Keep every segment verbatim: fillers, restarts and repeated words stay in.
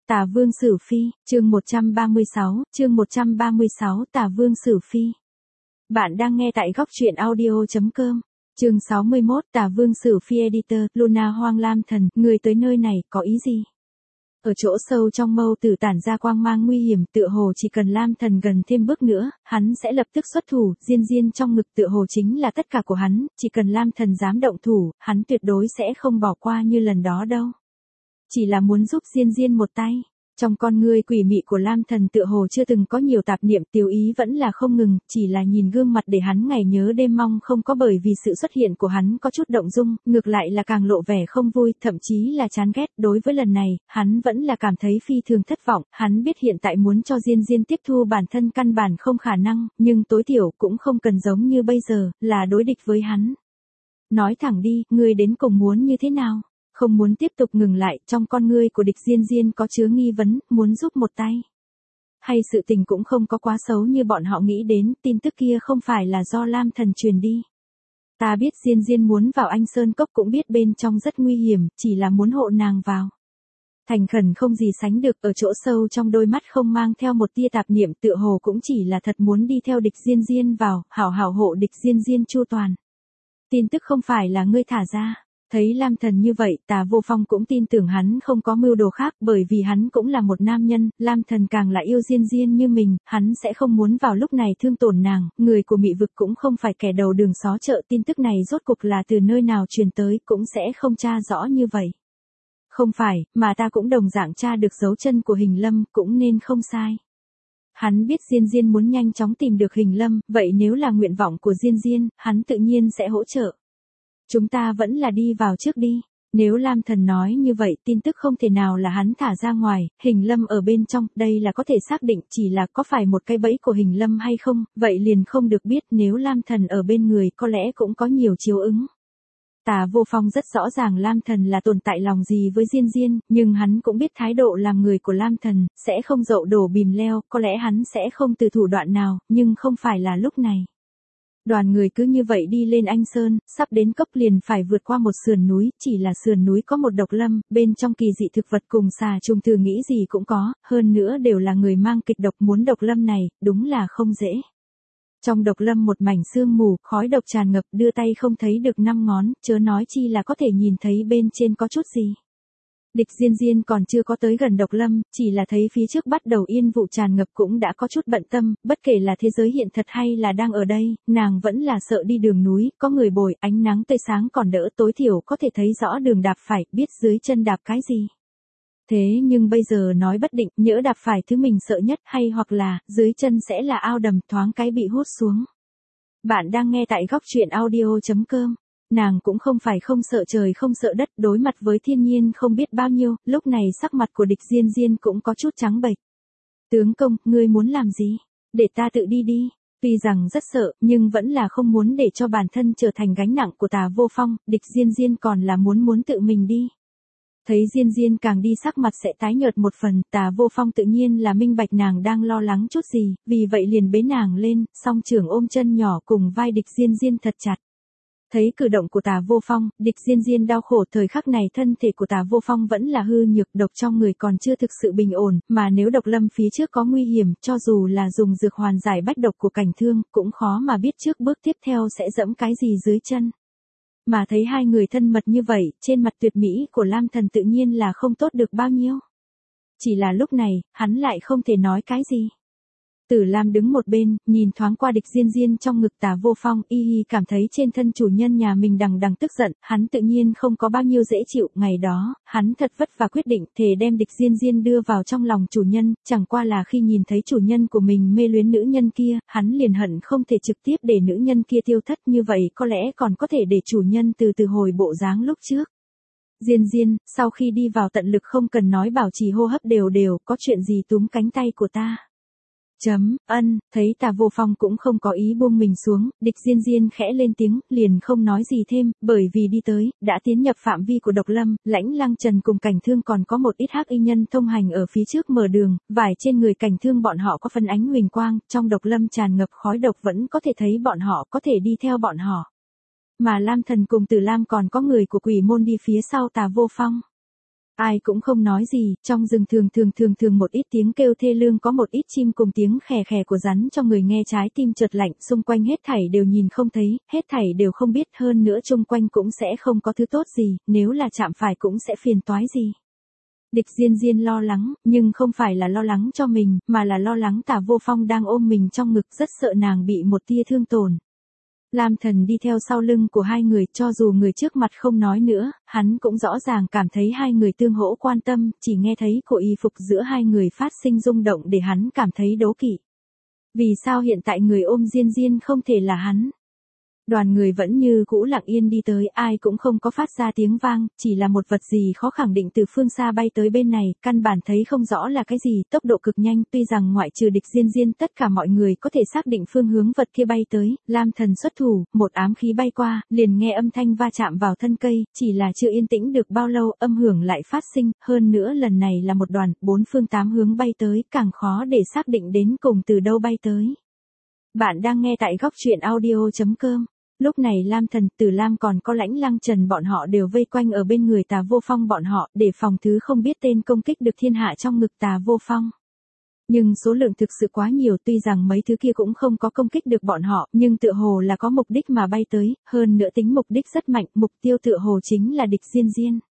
Tà Vương Sử Phi, chương một trăm ba mươi sáu, chương một trăm ba mươi sáu Tà Vương Sử Phi. Bạn đang nghe tại góc truyện audio chấm com. Chương sáu mươi mốt Tà Vương Sử Phi Editor, Luna Hoang Lam Thần, người tới nơi này có ý gì? Ở chỗ sâu trong mâu tử tản ra quang mang nguy hiểm, tựa hồ chỉ cần Lam Thần gần thêm bước nữa, hắn sẽ lập tức xuất thủ, Diên Diên trong ngực tựa hồ chính là tất cả của hắn, chỉ cần Lam Thần dám động thủ, hắn tuyệt đối sẽ không bỏ qua như lần đó đâu. Chỉ là muốn giúp Diên Diên một tay. Trong con ngươi quỷ mị của Lam Thần tựa hồ chưa từng có nhiều tạp niệm, tiêu ý vẫn là không ngừng, chỉ là nhìn gương mặt để hắn ngày nhớ đêm mong không có, bởi vì sự xuất hiện của hắn có chút động dung, ngược lại là càng lộ vẻ không vui, thậm chí là chán ghét. Đối với lần này, hắn vẫn là cảm thấy phi thường thất vọng, hắn biết hiện tại muốn cho Diên Diên tiếp thu bản thân căn bản không khả năng, nhưng tối thiểu cũng không cần giống như bây giờ, là đối địch với hắn. Nói thẳng đi, ngươi đến cùng muốn như thế nào? Không muốn tiếp tục ngừng lại, trong con ngươi của địch Diên Diên có chứa nghi vấn, muốn giúp một tay. Hay sự tình cũng không có quá xấu như bọn họ nghĩ đến, tin tức kia không phải là do Lam Thần truyền đi. Ta biết Diên Diên muốn vào Anh Sơn Cốc, cũng biết bên trong rất nguy hiểm, chỉ là muốn hộ nàng vào. Thành khẩn không gì sánh được, ở chỗ sâu trong đôi mắt không mang theo một tia tạp niệm, tựa hồ cũng chỉ là thật muốn đi theo địch Diên Diên vào, hảo hảo hộ địch Diên Diên chu toàn. Tin tức không phải là ngươi thả ra. Thấy Lam Thần như vậy, Tà Vô Phong cũng tin tưởng hắn không có mưu đồ khác, bởi vì hắn cũng là một nam nhân, Lam Thần càng là yêu Diên Diên như mình, hắn sẽ không muốn vào lúc này thương tổn nàng, người của mị vực cũng không phải kẻ đầu đường xó chợ, tin tức này rốt cuộc là từ nơi nào truyền tới, cũng sẽ không tra rõ như vậy. Không phải, mà ta cũng đồng dạng tra được dấu chân của Hình Lâm, cũng nên không sai. Hắn biết Diên Diên muốn nhanh chóng tìm được Hình Lâm, vậy nếu là nguyện vọng của Diên Diên, hắn tự nhiên sẽ hỗ trợ. Chúng ta vẫn là đi vào trước đi. Nếu Lam Thần nói như vậy, tin tức không thể nào là hắn thả ra ngoài, Hình Lâm ở bên trong, đây là có thể xác định, chỉ là có phải một cái bẫy của Hình Lâm hay không, vậy liền không được biết, nếu Lam Thần ở bên người có lẽ cũng có nhiều chiếu ứng. Tà Vô Phong rất rõ ràng Lam Thần là tồn tại lòng gì với Diên Diên, nhưng hắn cũng biết thái độ làm người của Lam Thần, sẽ không dậu đổ bìm leo, có lẽ hắn sẽ không từ thủ đoạn nào, nhưng không phải là lúc này. Đoàn người cứ như vậy đi lên Anh Sơn, sắp đến cốc liền phải vượt qua một sườn núi, chỉ là sườn núi có một độc lâm, bên trong kỳ dị thực vật cùng xà trùng thử nghĩ gì cũng có, hơn nữa đều là người mang kịch độc, muốn độc lâm này, đúng là không dễ. Trong độc lâm một mảnh sương mù, khói độc tràn ngập, đưa tay không thấy được năm ngón, chớ nói chi là có thể nhìn thấy bên trên có chút gì. Địch Diên Diên còn chưa có tới gần độc lâm, chỉ là thấy phía trước bắt đầu yên vụ tràn ngập cũng đã có chút bận tâm, bất kể là thế giới hiện thật hay là đang ở đây, nàng vẫn là sợ đi đường núi, có người bồi, ánh nắng tươi sáng còn đỡ, tối thiểu có thể thấy rõ đường đạp phải, biết dưới chân đạp cái gì. Thế nhưng bây giờ nói bất định, nhỡ đạp phải thứ mình sợ nhất, hay hoặc là, dưới chân sẽ là ao đầm, thoáng cái bị hút xuống. Bạn đang nghe tại góc truyện audio chấm com. Nàng cũng không phải không sợ trời không sợ đất, đối mặt với thiên nhiên không biết bao nhiêu, lúc này sắc mặt của địch Diên Diên cũng có chút trắng bệch. Tướng công, ngươi muốn làm gì? Để ta tự đi đi. Tuy rằng rất sợ, nhưng vẫn là không muốn để cho bản thân trở thành gánh nặng của Tà Vô Phong, địch Diên Diên còn là muốn muốn tự mình đi. Thấy Diên Diên càng đi sắc mặt sẽ tái nhợt một phần, Tà Vô Phong tự nhiên là minh bạch nàng đang lo lắng chút gì, vì vậy liền bế nàng lên, song trưởng ôm chân nhỏ cùng vai địch Diên Diên thật chặt. Thấy cử động của Tà Vô Phong, địch Diên Diên đau khổ, thời khắc này thân thể của Tà Vô Phong vẫn là hư nhược, độc trong người còn chưa thực sự bình ổn, mà nếu độc lâm phía trước có nguy hiểm, cho dù là dùng dược hoàn giải bách độc của Cảnh Thương, cũng khó mà biết trước bước tiếp theo sẽ dẫm cái gì dưới chân. Mà thấy hai người thân mật như vậy, trên mặt tuyệt mỹ của Lam Thần tự nhiên là không tốt được bao nhiêu. Chỉ là lúc này, hắn lại không thể nói cái gì. Tử Lam đứng một bên, nhìn thoáng qua địch Diên Diên trong ngực Tà Vô Phong, y y cảm thấy trên thân chủ nhân nhà mình đằng đằng tức giận, hắn tự nhiên không có bao nhiêu dễ chịu, ngày đó, hắn thật vất vả quyết định, thề đem địch Diên Diên đưa vào trong lòng chủ nhân, chẳng qua là khi nhìn thấy chủ nhân của mình mê luyến nữ nhân kia, hắn liền hận không thể trực tiếp để nữ nhân kia tiêu thất, như vậy có lẽ còn có thể để chủ nhân từ từ hồi bộ dáng lúc trước. Diên Diên, sau khi đi vào tận lực không cần nói, bảo trì hô hấp đều đều, có chuyện gì túm cánh tay của ta. Chấm, ân, thấy Tà Vô Phong cũng không có ý buông mình xuống, địch Diên Diên khẽ lên tiếng, liền không nói gì thêm, bởi vì đi tới, đã tiến nhập phạm vi của độc lâm, Lãnh Lăng Trần cùng Cảnh Thương còn có một ít hắc y nhân thông hành ở phía trước mở đường, vải trên người Cảnh Thương bọn họ có phân ánh huỳnh quang, trong độc lâm tràn ngập khói độc vẫn có thể thấy bọn họ, có thể đi theo bọn họ. Mà Lam Thần cùng Tử Lam còn có người của quỷ môn đi phía sau Tà Vô Phong. Ai cũng không nói gì, trong rừng thường thường thường thường một ít tiếng kêu thê lương, có một ít chim cùng tiếng khè khè của rắn cho người nghe trái tim chợt lạnh, xung quanh hết thảy đều nhìn không thấy, hết thảy đều không biết, hơn nữa chung quanh cũng sẽ không có thứ tốt gì, nếu là chạm phải cũng sẽ phiền toái gì. Địch Diên Diên lo lắng, nhưng không phải là lo lắng cho mình, mà là lo lắng Tả Vô Phong đang ôm mình trong ngực, rất sợ nàng bị một tia thương tổn. Lam Thần đi theo sau lưng của hai người, cho dù người trước mặt không nói nữa, hắn cũng rõ ràng cảm thấy hai người tương hỗ quan tâm, chỉ nghe thấy cổ y phục giữa hai người phát sinh rung động để hắn cảm thấy đố kỵ. Vì sao hiện tại người ôm Diên Diên không thể là hắn? Đoàn người vẫn như cũ lặng yên đi tới, ai cũng không có phát ra tiếng vang, chỉ là một vật gì khó khẳng định từ phương xa bay tới bên này, căn bản thấy không rõ là cái gì, tốc độ cực nhanh, tuy rằng ngoại trừ Địch Diên Diên tất cả mọi người có thể xác định phương hướng vật kia bay tới, Lam Thần xuất thủ, một ám khí bay qua, liền nghe âm thanh va chạm vào thân cây, chỉ là chưa yên tĩnh được bao lâu, âm hưởng lại phát sinh, hơn nữa lần này là một đoàn, bốn phương tám hướng bay tới, càng khó để xác định đến cùng từ đâu bay tới. Bạn đang nghe tại góc truyện audio chấm com. Lúc này Lam Thần, Tử Lam còn có Lãnh Lăng Trần bọn họ đều vây quanh ở bên người Tà Vô Phong bọn họ, để phòng thứ không biết tên công kích được thiên hạ trong ngực Tà Vô Phong. Nhưng số lượng thực sự quá nhiều, tuy rằng mấy thứ kia cũng không có công kích được bọn họ, nhưng tựa hồ là có mục đích mà bay tới, hơn nữa tính mục đích rất mạnh, mục tiêu tựa hồ chính là Địch Diên Diên.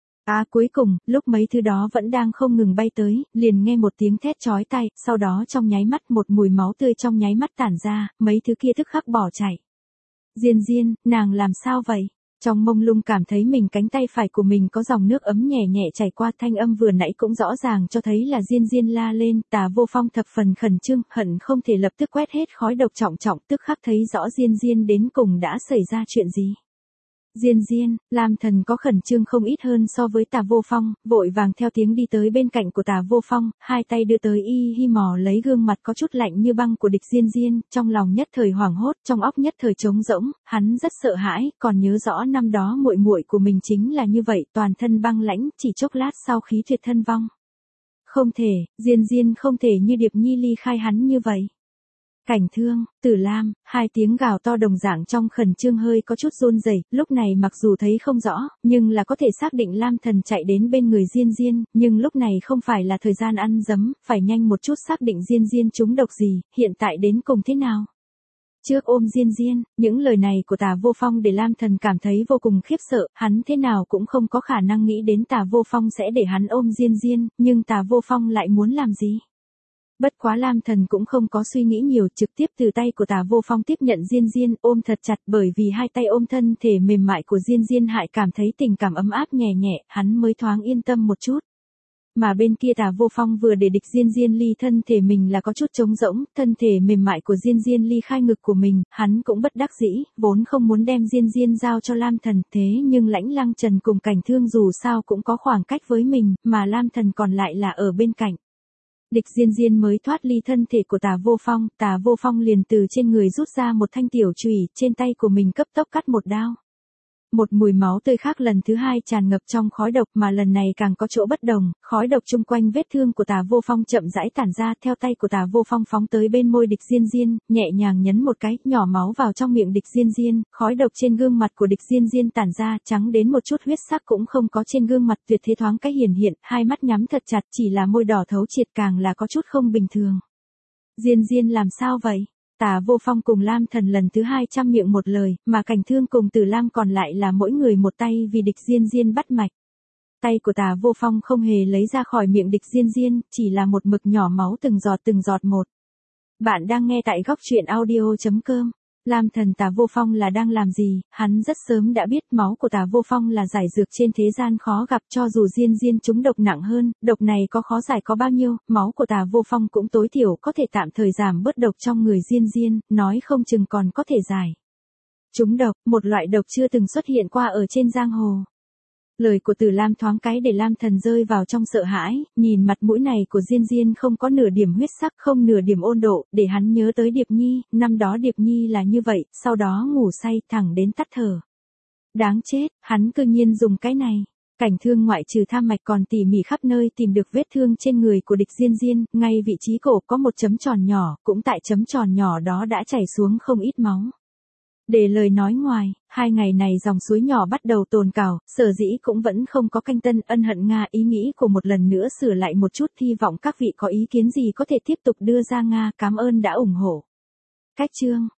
À cuối cùng, lúc mấy thứ đó vẫn đang không ngừng bay tới, liền nghe một tiếng thét chói tai, sau đó trong nháy mắt một mùi máu tươi trong nháy mắt tản ra, mấy thứ kia tức khắc bỏ chạy. Diên Diên, nàng làm sao vậy? Trong mông lung cảm thấy mình cánh tay phải của mình có dòng nước ấm nhẹ nhẹ chảy qua, thanh âm vừa nãy cũng rõ ràng cho thấy là Diên Diên la lên, Tà Vô Phong thập phần khẩn trương, hận không thể lập tức quét hết khói độc trọng trọng, tức khắc thấy rõ Diên Diên đến cùng đã xảy ra chuyện gì. Diên Diên, Lam Thần có khẩn trương không ít hơn so với Tà Vô Phong, vội vàng theo tiếng đi tới bên cạnh của Tà Vô Phong, hai tay đưa tới y hi mò lấy gương mặt có chút lạnh như băng của Địch Diên Diên, trong lòng nhất thời hoảng hốt, trong óc nhất thời trống rỗng, hắn rất sợ hãi, còn nhớ rõ năm đó muội muội của mình chính là như vậy, toàn thân băng lãnh, chỉ chốc lát sau khí tuyệt thân vong. Không thể, Diên Diên không thể như Điệp Nhi ly khai hắn như vậy. Cảnh Thương, Tử Lam, hai tiếng gào to đồng dạng trong khẩn trương hơi có chút run rẩy, lúc này mặc dù thấy không rõ, nhưng là có thể xác định Lam Thần chạy đến bên người Diên Diên, nhưng lúc này không phải là thời gian ăn dấm, phải nhanh một chút xác định Diên Diên trúng độc gì, hiện tại đến cùng thế nào. Trước ôm Diên Diên, những lời này của Tà Vô Phong để Lam Thần cảm thấy vô cùng khiếp sợ, hắn thế nào cũng không có khả năng nghĩ đến Tà Vô Phong sẽ để hắn ôm Diên Diên, nhưng Tà Vô Phong lại muốn làm gì? Bất quá Lam Thần cũng không có suy nghĩ nhiều, trực tiếp từ tay của Tà Vô Phong tiếp nhận Diên Diên, ôm thật chặt, bởi vì hai tay ôm thân thể mềm mại của Diên Diên hại cảm thấy tình cảm ấm áp nhẹ nhẹ, hắn mới thoáng yên tâm một chút. Mà bên kia Tà Vô Phong vừa để Địch Diên Diên ly thân thể mình là có chút trống rỗng, thân thể mềm mại của Diên Diên ly khai ngực của mình, hắn cũng bất đắc dĩ, vốn không muốn đem Diên Diên giao cho Lam Thần, thế nhưng Lãnh Lăng Trần cùng Cảnh Thương dù sao cũng có khoảng cách với mình, mà Lam Thần còn lại là ở bên cạnh. Địch Diên Diên mới thoát ly thân thể của Tà Vô Phong, Tà Vô Phong liền từ trên người rút ra một thanh tiểu chùy, trên tay của mình cấp tốc cắt một đao. Một mùi máu tươi khác lần thứ hai tràn ngập trong khói độc, mà lần này càng có chỗ bất đồng, khói độc chung quanh vết thương của Tà Vô Phong chậm rãi tản ra, theo tay của Tà Vô Phong phóng tới bên môi Địch Diên Diên, nhẹ nhàng nhấn một cái, nhỏ máu vào trong miệng Địch Diên Diên, khói độc trên gương mặt của Địch Diên Diên tản ra, trắng đến một chút huyết sắc cũng không có trên gương mặt, tuyệt thế thoáng cái hiển hiện, hai mắt nhắm thật chặt, chỉ là môi đỏ thấu triệt càng là có chút không bình thường. Diên Diên làm sao vậy? Tà Vô Phong cùng Lam Thần lần thứ hai trăm miệng một lời, mà Cảnh Thương cùng Tử Lam còn lại là mỗi người một tay vì Địch Diên Diên bắt mạch. Tay của Tà Vô Phong không hề lấy ra khỏi miệng Địch Diên Diên, chỉ là một mực nhỏ máu từng giọt từng giọt một. Bạn đang nghe tại góc truyện audio chấm com. Lam Thần Tà Vô Phong là đang làm gì, hắn rất sớm đã biết máu của Tà Vô Phong là giải dược trên thế gian khó gặp, cho dù Diên Diên trúng độc nặng hơn, độc này có khó giải có bao nhiêu, máu của Tà Vô Phong cũng tối thiểu có thể tạm thời giảm bớt độc trong người Diên Diên, nói không chừng còn có thể giải. Trúng độc, một loại độc chưa từng xuất hiện qua ở trên giang hồ. Lời của Tử Lam thoáng cái để Lam Thần rơi vào trong sợ hãi, nhìn mặt mũi này của Diên Diên không có nửa điểm huyết sắc, không nửa điểm ôn độ, để hắn nhớ tới Điệp Nhi, năm đó Điệp Nhi là như vậy, sau đó ngủ say thẳng đến tắt thở. Đáng chết, hắn cư nhiên dùng cái này. Cảnh Thương ngoại trừ tham mạch còn tỉ mỉ khắp nơi tìm được vết thương trên người của Địch Diên Diên, ngay vị trí cổ có một chấm tròn nhỏ, cũng tại chấm tròn nhỏ đó đã chảy xuống không ít máu. Để lời nói ngoài, hai ngày này dòng suối nhỏ bắt đầu tồn cào, sở dĩ cũng vẫn không có canh tân ân hận Nga ý nghĩ của một lần nữa sửa lại một chút, hy vọng các vị có ý kiến gì có thể tiếp tục đưa ra Nga, cảm ơn đã ủng hộ. Cách chương